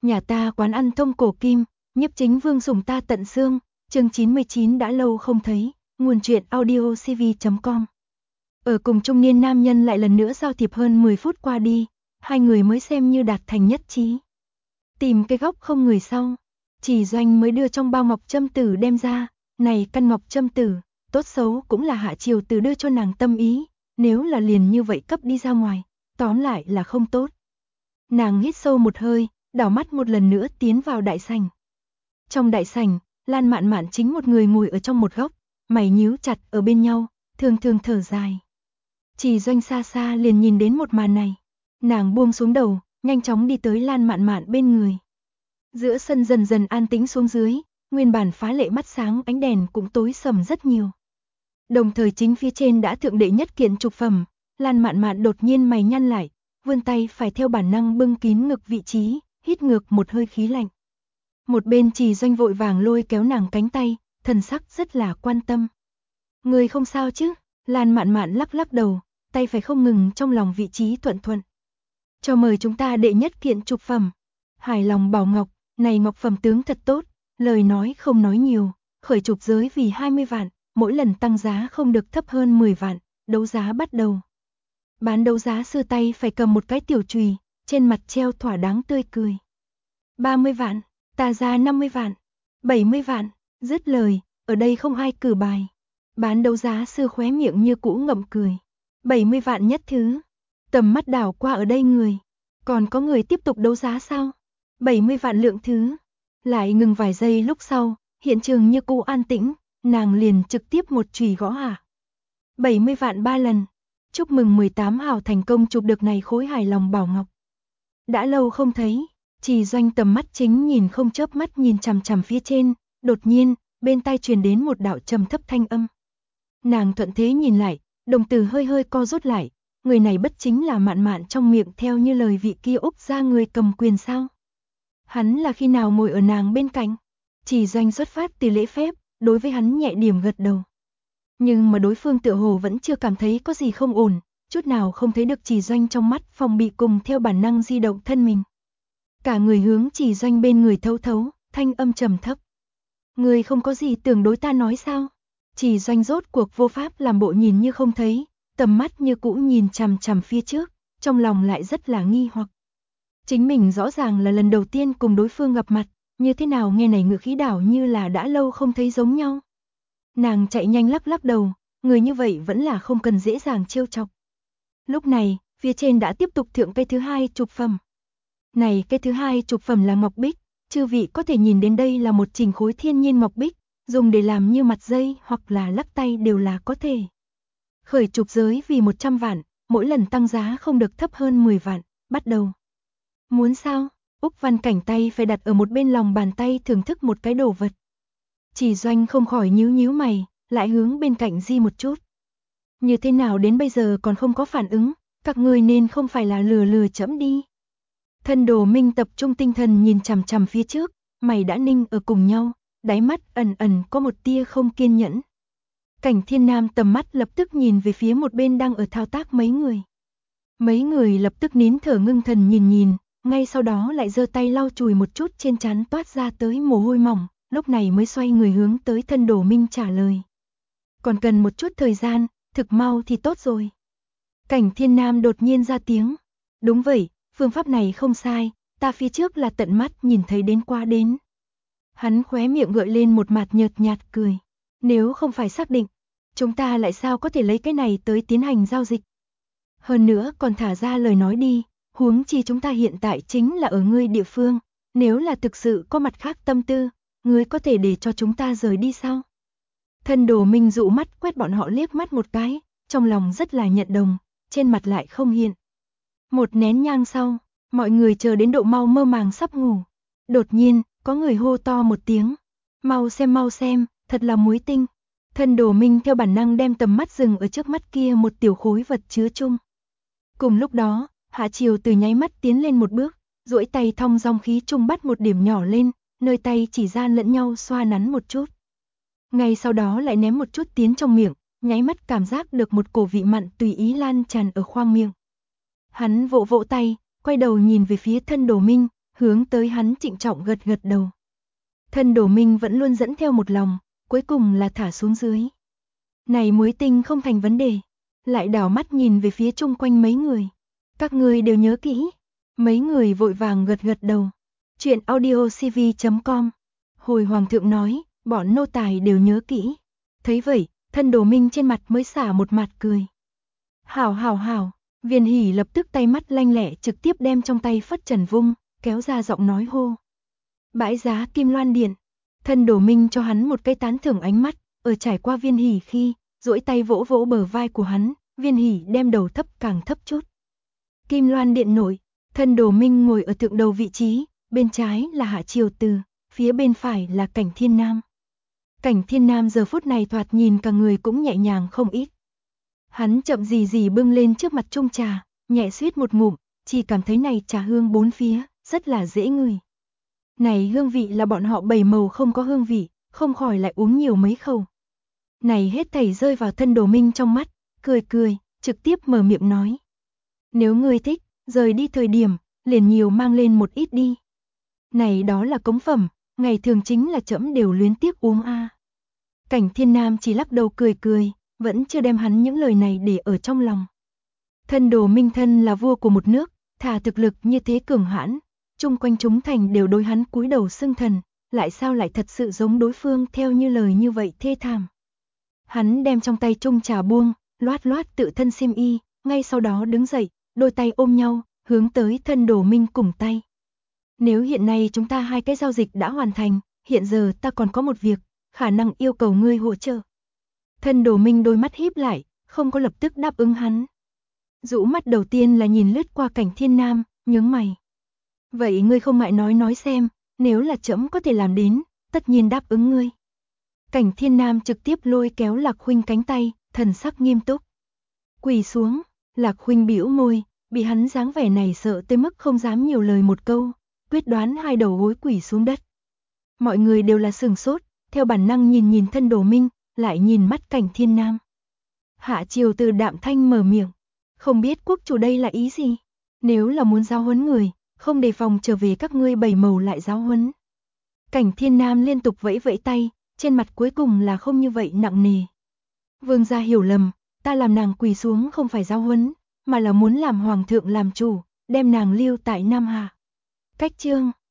Nhà ta quán ăn thông cổ kim, nhiếp chính vương sủng ta tận xương, chương 99 đã lâu không thấy, nguồn truyện audio cv.com. Ở cùng trung niên nam nhân lại lần nữa giao thiệp hơn 10 phút qua đi, hai người mới xem như đạt thành nhất trí. Tìm cái góc không người sau, Chỉ Doanh mới đưa trong bao ngọc châm tử đem ra, này căn ngọc châm tử, tốt xấu cũng là Hạ Triều Từ đưa cho nàng tâm ý, nếu là liền như vậy cấp đi ra ngoài, tóm lại là không tốt. Nàng hít sâu một hơi, đảo mắt một lần nữa tiến vào đại sảnh. Trong đại sảnh, Lan Mạn Mạn chính một người ngồi ở trong một góc, mày nhíu chặt ở bên nhau, thường thường thở dài. Chỉ Doanh xa xa liền nhìn đến một màn này, nàng buông xuống đầu, nhanh chóng đi tới Lan Mạn Mạn bên người. Giữa sân dần dần an tĩnh xuống dưới, nguyên bản phá lệ mắt sáng ánh đèn cũng tối sầm rất nhiều. Đồng thời chính phía trên đã thượng đệ nhất kiện trục phẩm, Lan Mạn Mạn đột nhiên mày nhăn lại, vươn tay phải theo bản năng bưng kín ngực vị trí, hít ngược một hơi khí lạnh. Một bên Chỉ Doanh vội vàng lôi kéo nàng cánh tay, thần sắc rất là quan tâm. Người không sao chứ? Lan Mạn Mạn lắc lắc đầu, tay phải không ngừng trong lòng vị trí thuận thuận. Cho mời chúng ta đệ nhất kiện trục phẩm. Hài lòng bảo ngọc, này ngọc phẩm tướng thật tốt, lời nói không nói nhiều, khởi trục giới vì 20 vạn, mỗi lần tăng giá không được thấp hơn 10 vạn, đấu giá bắt đầu. Bán đấu giá sư tay phải cầm một cái tiểu chùy, trên mặt treo thỏa đáng tươi cười. 30 vạn, ta ra 50 vạn, 70 vạn, dứt lời, ở đây không ai cử bài. Bán đấu giá sư khóe miệng như cũ ngậm cười. 70 vạn nhất thứ. Tầm mắt đảo qua ở đây người. Còn có người tiếp tục đấu giá sao? 70 vạn lượng thứ. Lại ngừng vài giây lúc sau, hiện trường như cũ an tĩnh, nàng liền trực tiếp một chùy gõ hạ. 70 vạn 3 lần. Chúc mừng 18 hào thành công chụp được này khối hài lòng bảo ngọc. Đã lâu không thấy, Chỉ Doanh tầm mắt chính nhìn không chớp mắt nhìn chằm chằm phía trên, đột nhiên, bên tai truyền đến một đạo trầm thấp thanh âm. Nàng thuận thế nhìn lại, đồng tử hơi hơi co rút lại, người này bất chính là Mạn Mạn trong miệng theo như lời vị kia Úc gia người cầm quyền sao? Hắn là khi nào ngồi ở nàng bên cạnh? Chỉ Doanh xuất phát từ lễ phép, đối với hắn nhẹ điểm gật đầu. Nhưng mà đối phương tựa hồ vẫn chưa cảm thấy có gì không ổn, chút nào không thấy được Chỉ Doanh trong mắt phòng bị cùng theo bản năng di động thân mình. Cả người hướng Chỉ Doanh bên người thấu thấu, thanh âm trầm thấp. Người không có gì tưởng đối ta nói sao? Chỉ Doanh rốt cuộc vô pháp làm bộ nhìn như không thấy, tầm mắt như cũ nhìn chằm chằm phía trước, trong lòng lại rất là nghi hoặc. Chính mình rõ ràng là lần đầu tiên cùng đối phương gặp mặt, như thế nào nghe này ngữ khí đảo như là đã lâu không thấy giống nhau. Nàng chạy nhanh lắc lắc đầu, người như vậy vẫn là không cần dễ dàng trêu chọc. Lúc này, phía trên đã tiếp tục thượng cây thứ hai trục phẩm. Này cây thứ hai trục phẩm là ngọc bích, chư vị có thể nhìn đến đây là một trình khối thiên nhiên ngọc bích, dùng để làm như mặt dây hoặc là lắc tay đều là có thể. Khởi trục giới vì 100 vạn, mỗi lần tăng giá không được thấp hơn 10 vạn, bắt đầu. Muốn sao? Úc Văn Cảnh tay phải đặt ở một bên lòng bàn tay thưởng thức một cái đồ vật. Chỉ Doanh không khỏi nhíu nhíu mày, lại hướng bên cạnh di một chút. Như thế nào đến bây giờ còn không có phản ứng, các người nên không phải là lừa chẫm đi. Thân Đồ Minh tập trung tinh thần nhìn chằm chằm phía trước, mày đã ninh ở cùng nhau, đáy mắt ẩn ẩn có một tia không kiên nhẫn. Cảnh Thiên Nam tầm mắt lập tức nhìn về phía một bên đang ở thao tác mấy người. Mấy người lập tức nín thở ngưng thần nhìn, ngay sau đó lại giơ tay lau chùi một chút trên trán toát ra tới mồ hôi mỏng, lúc này mới xoay người hướng tới Thân Đồ Minh trả lời. Còn cần một chút thời gian, thực mau thì tốt rồi. Cảnh Thiên Nam đột nhiên ra tiếng. Đúng vậy, phương pháp này không sai, ta phía trước là tận mắt nhìn thấy đến qua đến. Hắn khóe miệng gợi lên một mặt nhợt nhạt cười. Nếu không phải xác định, chúng ta lại sao có thể lấy cái này tới tiến hành giao dịch. Hơn nữa còn thả ra lời nói đi, huống chi chúng ta hiện tại chính là ở ngươi địa phương, nếu là thực sự có mặt khác tâm tư, ngươi có thể để cho chúng ta rời đi sao? Thân Đồ Minh dụ mắt quét bọn họ liếc mắt một cái, trong lòng rất là nhận đồng, trên mặt lại không hiện. Một nén nhang sau, mọi người chờ đến độ mau mơ màng sắp ngủ. Đột nhiên, có người hô to một tiếng. Mau xem, thật là muối tinh. Thân Đồ Minh theo bản năng đem tầm mắt dừng ở trước mắt kia một tiểu khối vật chứa chung. Cùng lúc đó, Hạ Triều Từ nháy mắt tiến lên một bước, duỗi tay thong dong khí trung bắt một điểm nhỏ lên, nơi tay chỉ ra lẫn nhau xoa nắn một chút. Ngay sau đó lại ném một chút tiến trong miệng, nháy mắt cảm giác được một cổ vị mặn tùy ý lan tràn ở khoang miệng. Hắn vỗ vỗ tay, quay đầu nhìn về phía Thân Đồ Minh, hướng tới hắn trịnh trọng gật gật đầu. Thân Đồ Minh vẫn luôn dẫn theo một lòng, cuối cùng là thả xuống dưới. Này muối tinh không thành vấn đề, lại đảo mắt nhìn về phía chung quanh mấy người. Các ngươi đều nhớ kỹ. Mấy người vội vàng gật gật đầu. Chuyện audiocv.com. Hồi hoàng thượng nói, bọn nô tài đều nhớ kỹ. Thấy vậy, Thân Đồ Minh trên mặt mới xả một mặt cười. Hảo hảo hảo, Viên Hỷ lập tức tay mắt lanh lẹ trực tiếp đem trong tay phất trần vung, kéo ra giọng nói hô. Bãi giá Kim Loan Điện. Thân Đồ Minh cho hắn một cái tán thưởng ánh mắt, ở trải qua Viên Hỷ khi, duỗi tay vỗ vỗ bờ vai của hắn, Viên Hỷ đem đầu thấp càng thấp chút. Kim Loan Điện nội, Thân Đồ Minh ngồi ở thượng đầu vị trí, bên trái là Hạ Triều Từ, phía bên phải là Cảnh Thiên Nam. Cảnh Thiên Nam giờ phút này thoạt nhìn cả người cũng nhẹ nhàng không ít. Hắn chậm gì gì bưng lên trước mặt chung trà, nhẹ suýt một ngụm, chỉ cảm thấy này trà hương bốn phía, rất là dễ ngửi. Này hương vị là bọn họ bảy màu không có hương vị, không khỏi lại uống nhiều mấy khẩu. Này hết thảy rơi vào Thân Đồ Minh trong mắt, cười cười, trực tiếp mở miệng nói. Nếu ngươi thích, rời đi thời điểm, liền nhiều mang lên một ít đi. Này đó là cống phẩm, ngày thường chính là trẫm đều luyến tiếc uống a. Cảnh Thiên Nam chỉ lắc đầu cười cười, vẫn chưa đem hắn những lời này để ở trong lòng. Thân Đồ Minh thân là vua của một nước, thà thực lực như thế cường hãn, chung quanh chúng thành đều đối hắn cúi đầu xưng thần, lại sao lại thật sự giống đối phương theo như lời như vậy thê thảm. Hắn đem trong tay chung trà buông, loát loát tự thân xiêm y, ngay sau đó đứng dậy, đôi tay ôm nhau, hướng tới Thân Đồ Minh cùng tay. Nếu hiện nay chúng ta hai cái giao dịch đã hoàn thành, hiện giờ ta còn có một việc, khả năng yêu cầu ngươi hỗ trợ. Thân Đồ Minh đôi mắt híp lại, không có lập tức đáp ứng hắn. Dụ mắt đầu tiên là nhìn lướt qua Cảnh Thiên Nam, nhướng mày. Vậy ngươi không ngại nói xem, nếu là trẫm có thể làm đến, tất nhiên đáp ứng ngươi. Cảnh Thiên Nam trực tiếp lôi kéo Lạc Huynh cánh tay, thần sắc nghiêm túc. Quỳ xuống, Lạc Huynh bĩu môi, bị hắn dáng vẻ này sợ tới mức không dám nhiều lời một câu, quyết đoán hai đầu gối quỳ xuống đất. Mọi người đều là sửng sốt, theo bản năng nhìn Thân Đồ Minh, lại nhìn mắt Cảnh Thiên Nam. Hạ Triều Từ đạm thanh mở miệng, không biết quốc chủ đây là ý gì? Nếu là muốn giáo huấn người, không đề phòng trở về các ngươi bảy màu lại giáo huấn. Cảnh Thiên Nam liên tục vẫy vẫy tay, trên mặt cuối cùng là không như vậy nặng nề. Vương gia hiểu lầm, ta làm nàng quỳ xuống không phải giáo huấn, mà là muốn làm hoàng thượng làm chủ, đem nàng lưu tại Nam Hạ. Cách chương